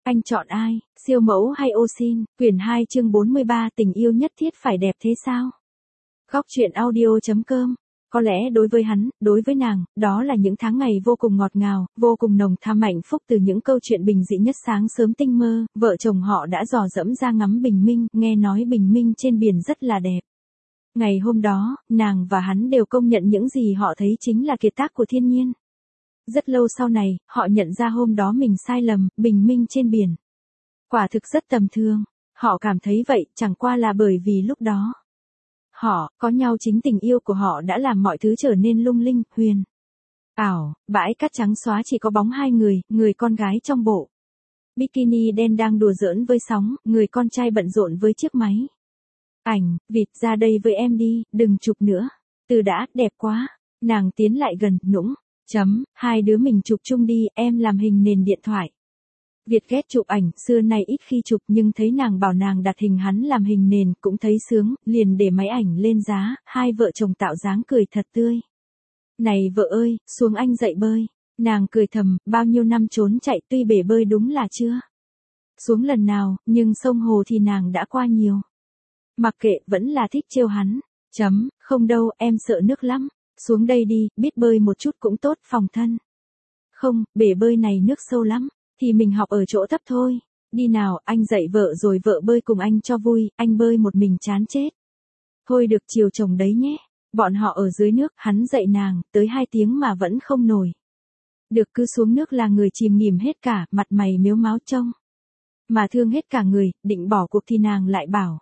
Anh chọn ai, siêu mẫu hay ô sin? Quyển 2 chương 43 tình yêu nhất thiết phải đẹp thế sao? Góc truyện audio.com. Có lẽ đối với hắn, đối với nàng, đó là những tháng ngày vô cùng ngọt ngào, vô cùng nồng thắm hạnh phúc từ những câu chuyện bình dị nhất sáng sớm tinh mơ, vợ chồng họ đã dò dẫm ra ngắm bình minh, nghe nói bình minh trên biển rất là đẹp. Ngày hôm đó, nàng và hắn đều công nhận những gì họ thấy chính là kiệt tác của thiên nhiên. Rất lâu sau này, họ nhận ra hôm đó mình sai lầm, bình minh trên biển. Quả thực rất tầm thường, họ cảm thấy vậy chẳng qua là bởi vì lúc đó. Họ, có nhau chính tình yêu của họ đã làm mọi thứ trở nên lung linh, huyền ảo, bãi cát trắng xóa chỉ có bóng hai người con gái trong bộ bikini đen đang đùa giỡn với sóng, người con trai bận rộn với chiếc máy ảnh, vịt ra đây với em đi, đừng chụp nữa. Từ đã, đẹp quá. Nàng tiến lại gần, nũng. Hai đứa mình chụp chung đi, em làm hình nền điện thoại. Việt ghét chụp ảnh, xưa nay ít khi chụp nhưng thấy nàng bảo nàng đặt hình hắn làm hình nền, cũng thấy sướng, liền để máy ảnh lên giá, hai vợ chồng tạo dáng cười thật tươi. Này vợ ơi, xuống anh dạy bơi. Nàng cười thầm, bao nhiêu năm trốn chạy tuy bể bơi đúng là chưa xuống lần nào, nhưng sông hồ thì nàng đã qua nhiều. Mặc kệ, vẫn là thích trêu hắn. Không đâu, em sợ nước lắm. Xuống đây đi, biết bơi một chút cũng tốt, phòng thân. Không, bể bơi này nước sâu lắm. Thì mình học ở chỗ thấp thôi. Đi nào, anh dạy vợ rồi vợ bơi cùng anh cho vui, anh bơi một mình chán chết. Thôi được chiều chồng đấy nhé. Bọn họ ở dưới nước, hắn dạy nàng, tới 2 tiếng mà vẫn không nổi. Được cứ xuống nước là người chìm nghỉm hết cả, mặt mày mếu máo trông. Mà thương hết cả người, định bỏ cuộc thì nàng lại bảo.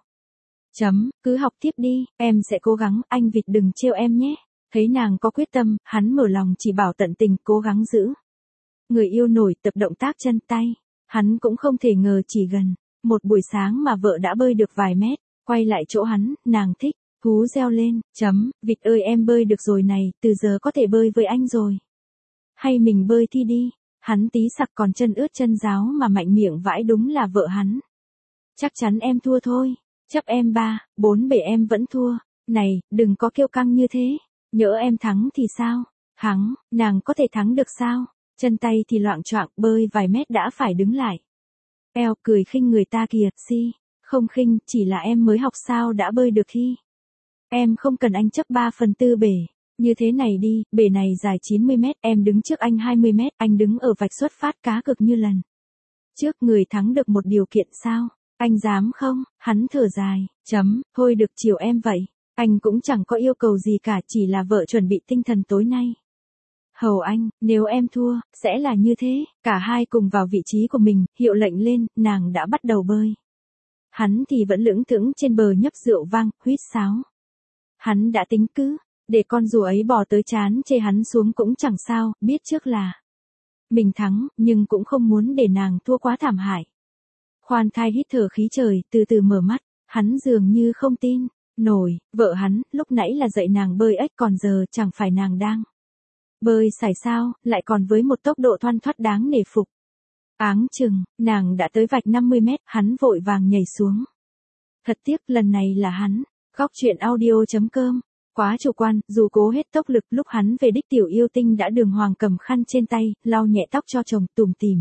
Cứ học tiếp đi, em sẽ cố gắng, anh vịt đừng trêu em nhé. Thấy nàng có quyết tâm, hắn mở lòng chỉ bảo tận tình cố gắng giữ. Người yêu nổi tập động tác chân tay. Hắn cũng không thể ngờ chỉ gần một buổi sáng mà vợ đã bơi được vài mét. Quay lại chỗ hắn, nàng thích, hú reo lên. Vịt ơi em bơi được rồi này, từ giờ có thể bơi với anh rồi. Hay mình bơi thi đi. Hắn tí sặc còn chân ướt chân ráo mà mạnh miệng vãi, đúng là vợ hắn. Chắc chắn em thua thôi. Chấp em 3, 4 bể em vẫn thua. Này, đừng có kiêu căng như thế. Nhỡ em thắng thì sao? Thắng, nàng có thể thắng được sao? Chân tay thì loạng choạng, bơi vài mét đã phải đứng lại. Eo cười khinh người ta kìa, si. Không khinh, chỉ là em mới học sao đã bơi được thi. Em không cần anh chấp 3/4 bể. Như thế này đi, bể này dài 90 mét, em đứng trước anh 20 mét, anh đứng ở vạch xuất phát cá cược như lần trước, người thắng được một điều kiện sao? Anh dám không? Hắn thở dài. Thôi được chiều em vậy. Anh cũng chẳng có yêu cầu gì cả, chỉ là vợ chuẩn bị tinh thần tối nay. Hầu anh, nếu em thua, sẽ là như thế. Cả hai cùng vào vị trí của mình, hiệu lệnh lên, nàng đã bắt đầu bơi. Hắn thì vẫn lững thững trên bờ nhấp rượu vang, huýt sáo. Hắn đã tính cứ, để con rùa ấy bò tới chán chê hắn xuống cũng chẳng sao, biết trước là mình thắng, nhưng cũng không muốn để nàng thua quá thảm hại. Khoan thai hít thở khí trời, từ từ mở mắt, hắn dường như không tin nổi, vợ hắn, lúc nãy là dạy nàng bơi ếch còn giờ chẳng phải nàng đang bơi sải sao, lại còn với một tốc độ thoăn thoắt đáng nể phục. Áng chừng, nàng đã tới vạch 50 mét, hắn vội vàng nhảy xuống. Thật tiếc, lần này là hắn. Góc truyện audio.com. Quá chủ quan, dù cố hết tốc lực, lúc hắn về đích tiểu yêu tinh đã đường hoàng cầm khăn trên tay, lau nhẹ tóc cho chồng, tủm tỉm.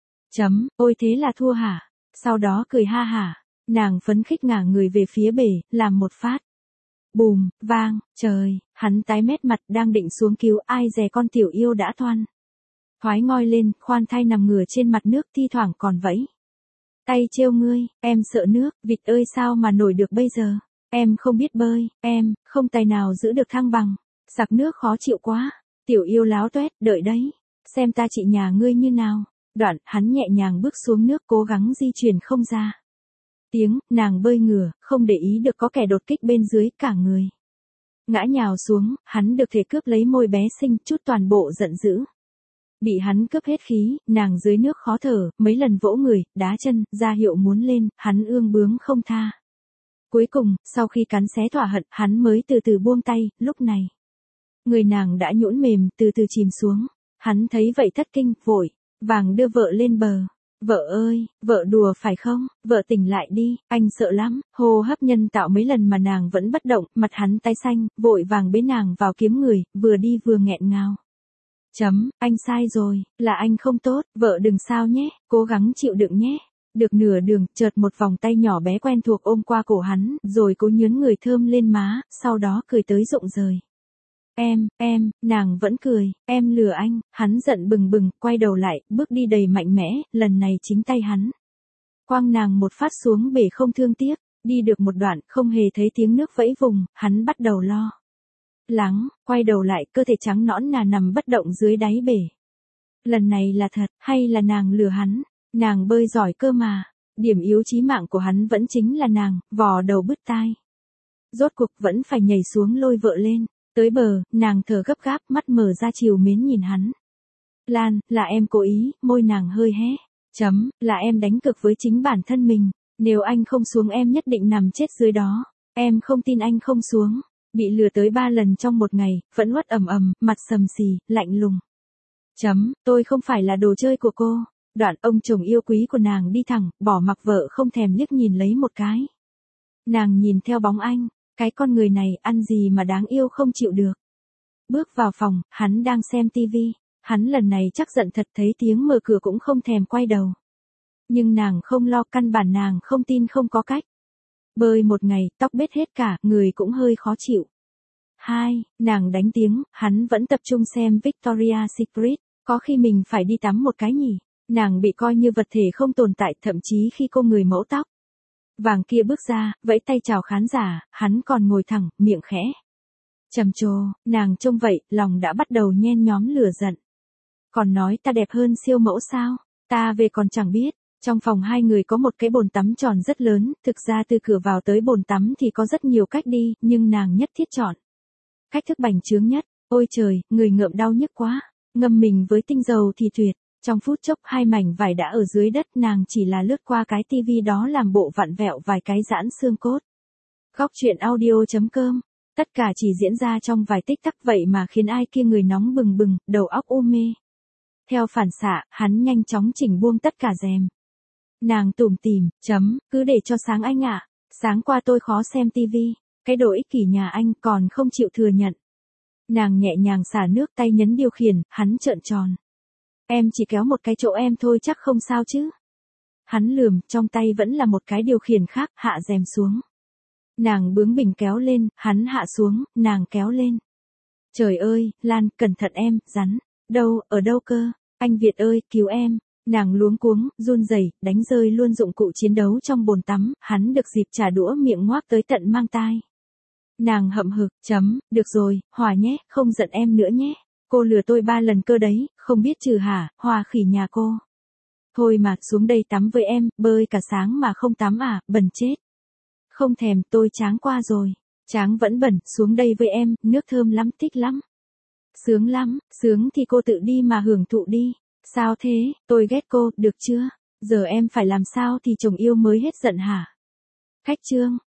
Ôi thế là thua hả? Sau đó cười ha hả. Nàng phấn khích ngả người về phía bể, làm một phát. Bùm, vang, trời, hắn tái mét mặt đang định xuống cứu, ai dè con tiểu yêu đã thoái ngoi lên, khoan thai nằm ngửa trên mặt nước, thi thoảng còn vẫy tay trêu ngươi, em sợ nước, vịt ơi sao mà nổi được bây giờ? Em không biết bơi, em không tài nào giữ được thăng bằng, sặc nước khó chịu quá. Tiểu yêu láo toét, đợi đấy, xem ta chị nhà ngươi như nào. Đoạn, hắn nhẹ nhàng bước xuống nước, cố gắng di chuyển không ra tiếng, nàng bơi ngửa, không để ý được có kẻ đột kích bên dưới, cả người ngã nhào xuống, hắn được thể cướp lấy môi bé xinh, chút toàn bộ giận dữ. Bị hắn cướp hết khí, nàng dưới nước khó thở, mấy lần vỗ người, đá chân, ra hiệu muốn lên, hắn ương bướng không tha. Cuối cùng, sau khi cắn xé thỏa hận, hắn mới từ từ buông tay, lúc này người nàng đã nhũn mềm, từ từ chìm xuống. Hắn thấy vậy thất kinh, vội vàng đưa vợ lên bờ. Vợ ơi, vợ đùa phải không? Vợ tỉnh lại đi, anh sợ lắm. Hô hấp nhân tạo mấy lần mà nàng vẫn bất động, mặt hắn tái xanh, vội vàng bế nàng vào kiếm người, vừa đi vừa nghẹn ngào. Anh sai rồi, là anh không tốt, vợ đừng sao nhé, cố gắng chịu đựng nhé. Được nửa đường, chợt một vòng tay nhỏ bé quen thuộc ôm qua cổ hắn, rồi cố nhướn người thơm lên má, sau đó cười tới rụng rời. Nàng vẫn cười, em lừa anh, hắn giận bừng bừng, quay đầu lại, bước đi đầy mạnh mẽ, lần này chính tay hắn. Quăng nàng một phát xuống bể không thương tiếc, đi được một đoạn, không hề thấy tiếng nước vẫy vùng, hắn bắt đầu lo lắng, quay đầu lại, cơ thể trắng nõn nà nằm bất động dưới đáy bể. Lần này là thật, hay là nàng lừa hắn? Nàng bơi giỏi cơ mà. Điểm yếu chí mạng của hắn vẫn chính là nàng, vò đầu bứt tai. Rốt cuộc vẫn phải nhảy xuống lôi vợ lên. Tới bờ, nàng thở gấp gáp, mắt mở ra chiều mến nhìn hắn. Lan, là em cố ý, môi nàng hơi hé. Là em đánh cược với chính bản thân mình. Nếu anh không xuống em nhất định nằm chết dưới đó. Em không tin anh không xuống. Bị lừa tới 3 lần trong một ngày, vẫn uất ầm, mặt sầm xì, lạnh lùng. Tôi không phải là đồ chơi của cô. Đoạn ông chồng yêu quý của nàng đi thẳng, bỏ mặc vợ không thèm liếc nhìn lấy một cái. Nàng nhìn theo bóng anh, cái con người này ăn gì mà đáng yêu không chịu được. Bước vào phòng, hắn đang xem tivi. Hắn lần này chắc giận thật, thấy tiếng mở cửa cũng không thèm quay đầu. Nhưng nàng không lo, căn bản nàng không tin không có cách. Bơi một ngày, tóc bết hết cả, người cũng hơi khó chịu. Nàng đánh tiếng, hắn vẫn tập trung xem Victoria's Secret, có khi mình phải đi tắm một cái nhỉ. Nàng bị coi như vật thể không tồn tại, thậm chí khi cô người mẫu tóc vàng kia bước ra, vẫy tay chào khán giả, hắn còn ngồi thẳng, miệng khẽ trầm trồ, nàng trông vậy, lòng đã bắt đầu nhen nhóm lửa giận. Còn nói ta đẹp hơn siêu mẫu sao? Ta về còn chẳng biết. Trong phòng hai người có một cái bồn tắm tròn rất lớn, thực ra từ cửa vào tới bồn tắm thì có rất nhiều cách đi, nhưng nàng nhất thiết chọn cách thức bành trướng nhất. Ôi trời, người ngợm đau nhức quá. Ngâm mình với tinh dầu thì tuyệt. Trong phút chốc 2 mảnh vải đã ở dưới đất, nàng chỉ là lướt qua cái tivi đó làm bộ vặn vẹo vài cái giãn xương cốt. Góc truyện audio.com. Tất cả chỉ diễn ra trong vài tích tắc vậy mà khiến ai kia người nóng bừng bừng, đầu óc u mê. Theo phản xạ, hắn nhanh chóng chỉnh buông tất cả rèm. Nàng tủm tỉm, cứ để cho sáng anh ạ. Sáng qua tôi khó xem tivi. Cái đồ ích kỷ nhà anh còn không chịu thừa nhận. Nàng nhẹ nhàng xả nước, tay nhấn điều khiển, hắn trợn tròn. Em chỉ kéo một cái chỗ em thôi chắc không sao chứ. Hắn lườm, trong tay vẫn là một cái điều khiển khác, hạ rèm xuống. Nàng bướng bỉnh kéo lên, hắn hạ xuống, nàng kéo lên. Trời ơi, Lan, cẩn thận em, rắn. Đâu, ở đâu cơ? Anh Việt ơi, cứu em. Nàng luống cuống, run rẩy, đánh rơi luôn dụng cụ chiến đấu trong bồn tắm, hắn được dịp trả đũa miệng ngoác tới tận mang tai. Nàng hậm hực, được rồi, Hòa nhé, không giận em nữa nhé. Cô lừa tôi 3 lần cơ đấy, không biết trừ hả, Hòa khỉ nhà cô. Thôi mà, xuống đây tắm với em, bơi cả sáng mà không tắm à, bẩn chết. Không thèm, tôi cháng qua rồi. Tráng vẫn bẩn, xuống đây với em, nước thơm lắm, thích lắm. Sướng lắm, sướng thì cô tự đi mà hưởng thụ đi. Sao thế, tôi ghét cô, được chưa? Giờ em phải làm sao thì chồng yêu mới hết giận hả? Khách trương,